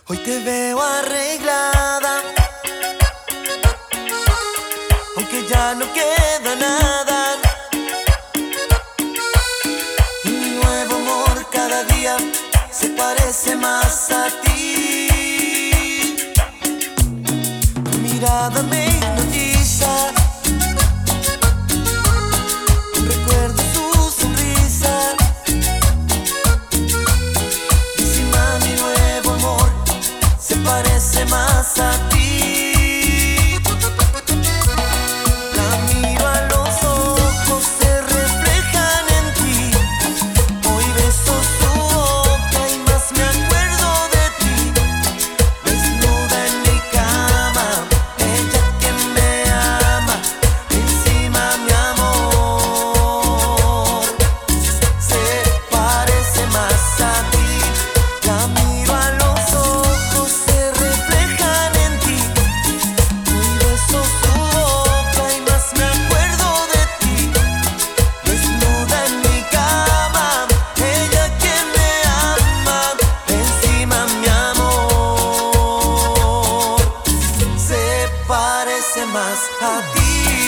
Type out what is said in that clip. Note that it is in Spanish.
Hoy te veo arreglada, aunque ya no queda nada. Y mi nuevo amor cada día se parece más a ti. Tu mirada me hipnotiza, recuerdo su sonrisa. Encima mi nuevo amor se parece más a ti. La miro a los ojos, se reflejan en ti. Hoy beso su boca y más me acuerdo de ti. Desnuda en mi cama, ella que me ama. Encima mi amor se parece más a ti. La miro a los ojos, se reflejan en ti. Hoy beso su boca y más me acuerdo de ti. Desnuda en mi cama, ella que me ama. Encima mi amor se parece más a ti.